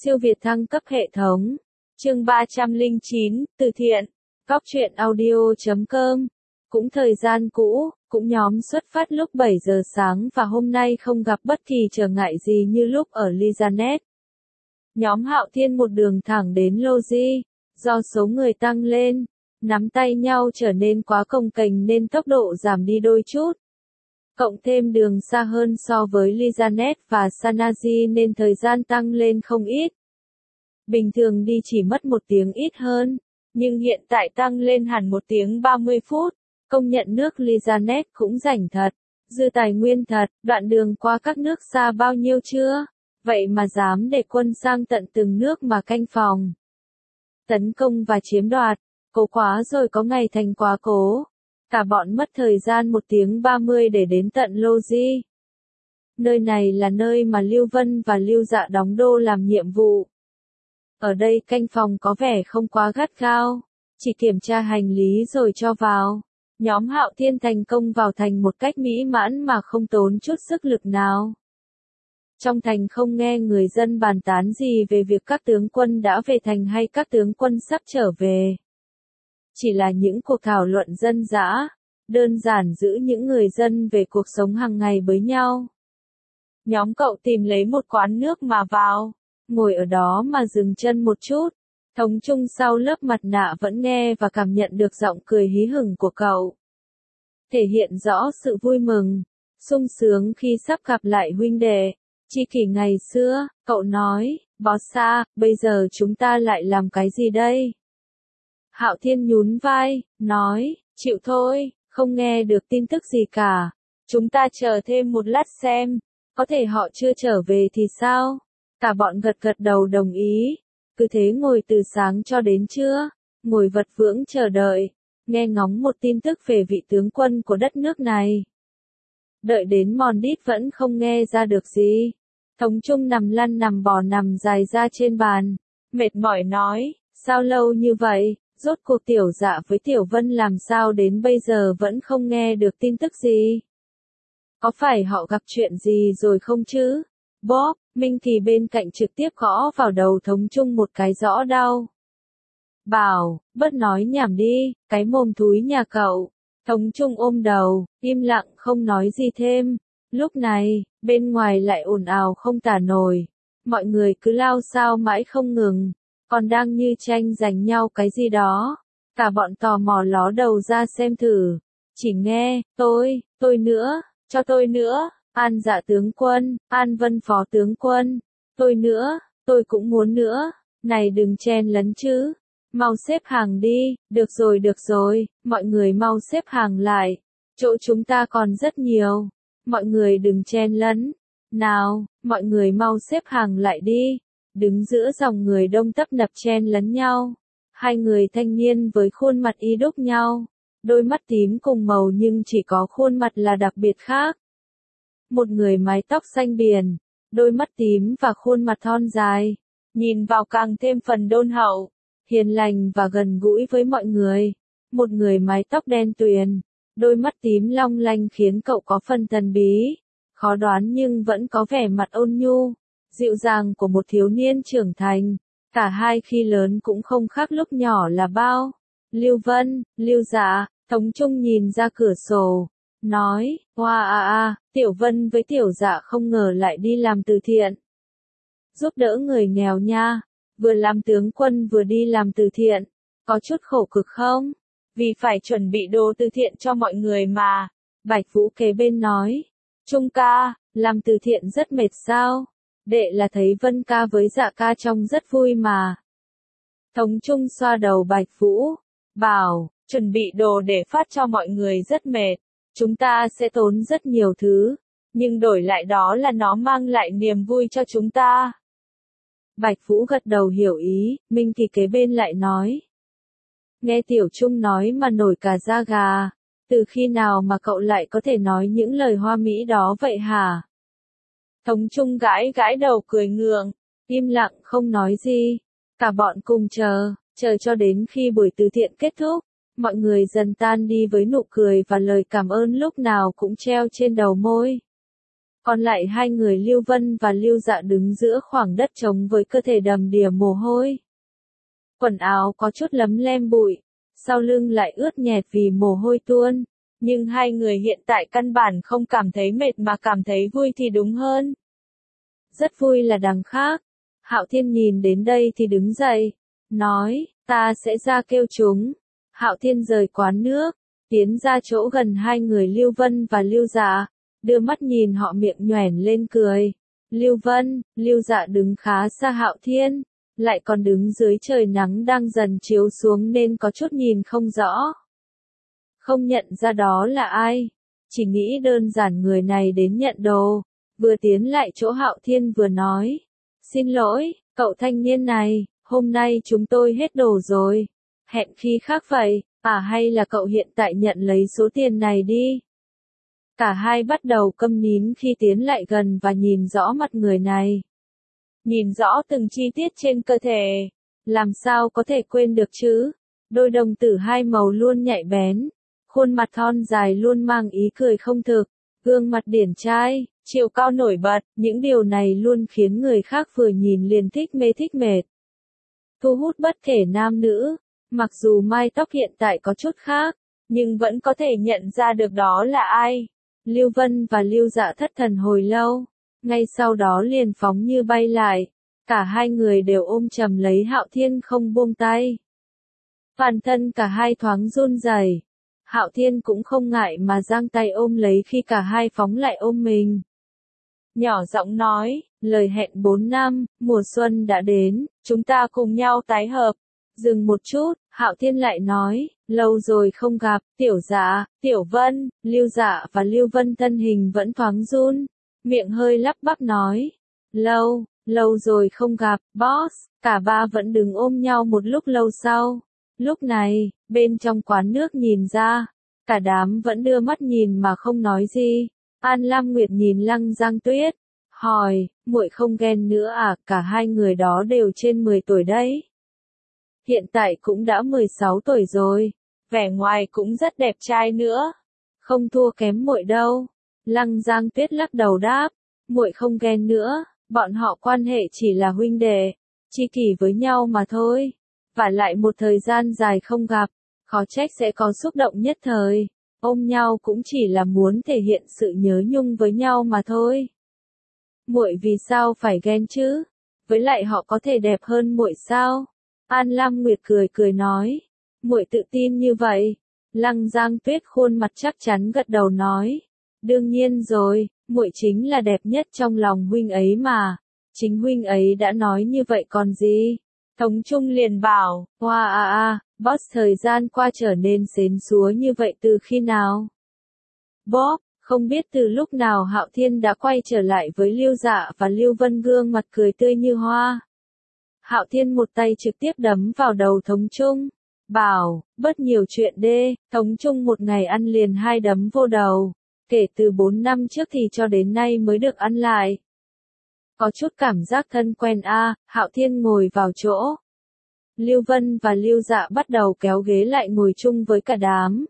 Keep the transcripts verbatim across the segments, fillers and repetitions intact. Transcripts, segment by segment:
Siêu việt thăng cấp hệ thống. Chương ba trăm lẻ chín, từ thiện. Góc truyện audio chấm com. Cũng thời gian cũ, cũng nhóm xuất phát lúc bảy giờ sáng và hôm nay không gặp bất kỳ trở ngại gì như lúc ở Lizanet. Nhóm Hạo Thiên một đường thẳng đến Logi, do số người tăng lên, nắm tay nhau trở nên quá cồng kềnh nên tốc độ giảm đi đôi chút. Cộng thêm đường xa hơn so với Lizanet và Sanaji nên thời gian tăng lên không ít. Bình thường đi chỉ mất một tiếng ít hơn, nhưng hiện tại tăng lên hẳn một tiếng ba mươi phút. Công nhận nước Lizanet cũng rảnh thật, dư tài nguyên thật, đoạn đường qua các nước xa bao nhiêu chưa? Vậy mà dám để quân sang tận từng nước mà canh phòng. Tấn công và chiếm đoạt, cố quá rồi có ngày thành quá cố. Cả bọn mất thời gian một tiếng ba mươi để đến tận Logi. Nơi này là nơi mà Lưu Vân và Lưu Dạ đóng đô làm nhiệm vụ. Ở đây canh phòng có vẻ không quá gắt gao, chỉ kiểm tra hành lý rồi cho vào. Nhóm Hạo Thiên thành công vào thành một cách mỹ mãn mà không tốn chút sức lực nào. Trong thành không nghe người dân bàn tán gì về việc các tướng quân đã về thành hay các tướng quân sắp trở về. Chỉ là những cuộc thảo luận dân dã, đơn giản giữ những người dân về cuộc sống hàng ngày với nhau. Nhóm cậu tìm lấy một quán nước mà vào, ngồi ở đó mà dừng chân một chút. Thống Trung sau lớp mặt nạ vẫn nghe và cảm nhận được giọng cười hí hửng của cậu. Thể hiện rõ sự vui mừng, sung sướng khi sắp gặp lại huynh đệ. Chi kỷ ngày xưa, cậu nói, boss à, bây giờ chúng ta lại làm cái gì đây? Hạo Thiên nhún vai, nói, chịu thôi, không nghe được tin tức gì cả. Chúng ta chờ thêm một lát xem, có thể họ chưa trở về thì sao? Cả bọn gật gật đầu đồng ý. Cứ thế ngồi từ sáng cho đến trưa, ngồi vật vững chờ đợi, nghe ngóng một tin tức về vị tướng quân của đất nước này. Đợi đến mòn đít vẫn không nghe ra được gì. Thống Trung nằm lăn nằm bò nằm dài ra trên bàn, mệt mỏi nói, sao lâu như vậy, rốt cuộc Tiểu Dạ với Tiểu Vân làm sao đến bây giờ vẫn không nghe được tin tức gì. Có phải họ gặp chuyện gì rồi không chứ? Bob, Minh Kỳ bên cạnh trực tiếp gõ vào đầu Thống Trung một cái rõ đau. Bảo, bớt nói nhảm đi, cái mồm thúi nhà cậu. Thống Trung ôm đầu, im lặng không nói gì thêm. Lúc này, bên ngoài lại ồn ào không tả nổi. Mọi người cứ lao xao mãi không ngừng, còn đang như tranh giành nhau cái gì đó. Cả bọn tò mò ló đầu ra xem thử. Chỉ nghe, tôi, tôi nữa, cho tôi nữa. An Dạ tướng quân, An Vân phó tướng quân, tôi nữa, tôi cũng muốn nữa, này đừng chen lấn chứ, mau xếp hàng đi, được rồi được rồi, mọi người mau xếp hàng lại, chỗ chúng ta còn rất nhiều, mọi người đừng chen lấn, nào, mọi người mau xếp hàng lại đi, đứng giữa dòng người đông tấp nập chen lấn nhau, hai người thanh niên với khuôn mặt y đúc nhau, đôi mắt tím cùng màu nhưng chỉ có khuôn mặt là đặc biệt khác. Một người mái tóc xanh biển, đôi mắt tím và khuôn mặt thon dài, nhìn vào càng thêm phần đôn hậu, hiền lành và gần gũi với mọi người. Một người mái tóc đen tuyền, đôi mắt tím long lanh khiến cậu có phần thần bí, khó đoán nhưng vẫn có vẻ mặt ôn nhu, dịu dàng của một thiếu niên trưởng thành. Cả hai khi lớn cũng không khác lúc nhỏ là bao. Lưu Vân, Lưu Dạ, Thống Trung nhìn ra cửa sổ, nói, hoa à à, Tiểu Vân với Tiểu Dạ không ngờ lại đi làm từ thiện. Giúp đỡ người nghèo nha, vừa làm tướng quân vừa đi làm từ thiện, có chút khổ cực không? Vì phải chuẩn bị đồ từ thiện cho mọi người mà. Bạch Vũ kế bên nói, Trung ca, làm từ thiện rất mệt sao? Đệ là thấy Vân ca với Dạ ca trông rất vui mà. Thống Trung xoa đầu Bạch Vũ, bảo, chuẩn bị đồ để phát cho mọi người rất mệt. Chúng ta sẽ tốn rất nhiều thứ, nhưng đổi lại đó là nó mang lại niềm vui cho chúng ta. Bạch Vũ gật đầu hiểu ý, Minh Kỳ kế bên lại nói. Nghe Tiểu Trung nói mà nổi cả da gà, từ khi nào mà cậu lại có thể nói những lời hoa mỹ đó vậy hả? Thống Trung gãi gãi đầu cười ngượng, im lặng không nói gì. Cả bọn cùng chờ, chờ cho đến khi buổi từ thiện kết thúc. Mọi người dần tan đi với nụ cười và lời cảm ơn lúc nào cũng treo trên đầu môi. Còn lại hai người Lưu Vân và Lưu Dạ đứng giữa khoảng đất trống với cơ thể đầm đìa mồ hôi. Quần áo có chút lấm lem bụi, sau lưng lại ướt nhẹp vì mồ hôi tuôn. Nhưng hai người hiện tại căn bản không cảm thấy mệt mà cảm thấy vui thì đúng hơn. Rất vui là đằng khác. Hạo Thiên nhìn đến đây thì đứng dậy, nói, ta sẽ ra kêu chúng. Hạo Thiên rời quán nước, tiến ra chỗ gần hai người Lưu Vân và Lưu Dạ, đưa mắt nhìn họ miệng nhoẻn lên cười. Lưu Vân, Lưu Dạ đứng khá xa Hạo Thiên, lại còn đứng dưới trời nắng đang dần chiếu xuống nên có chút nhìn không rõ. Không nhận ra đó là ai, chỉ nghĩ đơn giản người này đến nhận đồ, vừa tiến lại chỗ Hạo Thiên vừa nói. Xin lỗi, cậu thanh niên này, hôm nay chúng tôi hết đồ rồi. Hẹn khi khác vậy, à hay là cậu hiện tại nhận lấy số tiền này đi. Cả hai bắt đầu câm nín khi tiến lại gần và nhìn rõ mặt người này. Nhìn rõ từng chi tiết trên cơ thể. Làm sao có thể quên được chứ? Đôi đồng tử hai màu luôn nhạy bén. Khuôn mặt thon dài luôn mang ý cười không thực. Gương mặt điển trai, chiều cao nổi bật. Những điều này luôn khiến người khác vừa nhìn liền thích mê thích mệt. Thu hút bất kể nam nữ. Mặc dù mái tóc hiện tại có chút khác, nhưng vẫn có thể nhận ra được đó là ai. Lưu Vân và Lưu Dạ thất thần hồi lâu, ngay sau đó liền phóng như bay lại. Cả hai người đều ôm chầm lấy Hạo Thiên không buông tay. Toàn thân cả hai thoáng run rẩy. Hạo Thiên cũng không ngại mà giang tay ôm lấy khi cả hai phóng lại ôm mình. Nhỏ giọng nói, lời hẹn bốn năm, mùa xuân đã đến, chúng ta cùng nhau tái hợp. Dừng một chút, Hạo Thiên lại nói, lâu rồi không gặp, Tiểu Dạ, Tiểu Vân, Lưu Dạ và Lưu Vân thân hình vẫn thoáng run, miệng hơi lắp bắp nói, lâu, lâu rồi không gặp, boss, cả ba vẫn đứng ôm nhau một lúc lâu sau. Lúc này, bên trong quán nước nhìn ra, cả đám vẫn đưa mắt nhìn mà không nói gì. An Lam Nguyệt nhìn Lăng Giang Tuyết, hỏi, muội không ghen nữa à, cả hai người đó đều trên mười tuổi đấy. Hiện tại cũng đã mười sáu tuổi rồi, vẻ ngoài cũng rất đẹp trai nữa, không thua kém muội đâu. Lăng Giang Tuyết lắc đầu đáp, muội không ghen nữa, bọn họ quan hệ chỉ là huynh đệ, tri kỷ với nhau mà thôi. Và lại một thời gian dài không gặp, khó trách sẽ có xúc động nhất thời, ôm nhau cũng chỉ là muốn thể hiện sự nhớ nhung với nhau mà thôi. Muội vì sao phải ghen chứ? Với lại họ có thể đẹp hơn muội sao? An Lam Nguyệt cười cười nói, muội tự tin như vậy. Lăng Giang Tuyết khuôn mặt chắc chắn gật đầu nói, đương nhiên rồi, muội chính là đẹp nhất trong lòng huynh ấy mà. Chính huynh ấy đã nói như vậy còn gì? Tống Trung liền bảo, hoa a a, boss thời gian qua trở nên xến xúa như vậy từ khi nào? Bob, không biết từ lúc nào Hạo Thiên đã quay trở lại với Lưu Dạ và Lưu Vân gương mặt cười tươi như hoa. Hạo Thiên một tay trực tiếp đấm vào đầu Tống Trung, bảo, bớt nhiều chuyện đê. Tống Trung một ngày ăn liền hai đấm vô đầu, kể từ bốn năm trước thì cho đến nay mới được ăn lại. Có chút cảm giác thân quen a. À, Hạo Thiên ngồi vào chỗ. Lưu Vân và Lưu Dạ bắt đầu kéo ghế lại ngồi chung với cả đám.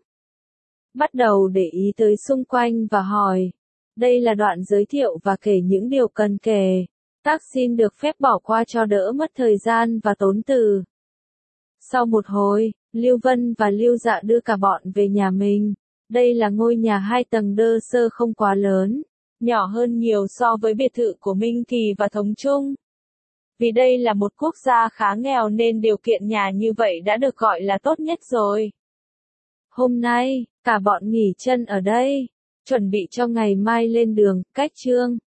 Bắt đầu để ý tới xung quanh và hỏi. Đây là đoạn giới thiệu và kể những điều cần kể. Tác xin được phép bỏ qua cho đỡ mất thời gian và tốn từ. Sau một hồi, Lưu Vân và Lưu Dạ đưa cả bọn về nhà mình. Đây là ngôi nhà hai tầng đơn sơ không quá lớn, nhỏ hơn nhiều so với biệt thự của Minh Kỳ và Tống Trung. Vì đây là một quốc gia khá nghèo nên điều kiện nhà như vậy đã được gọi là tốt nhất rồi. Hôm nay, cả bọn nghỉ chân ở đây, chuẩn bị cho ngày mai lên đường, cách chương.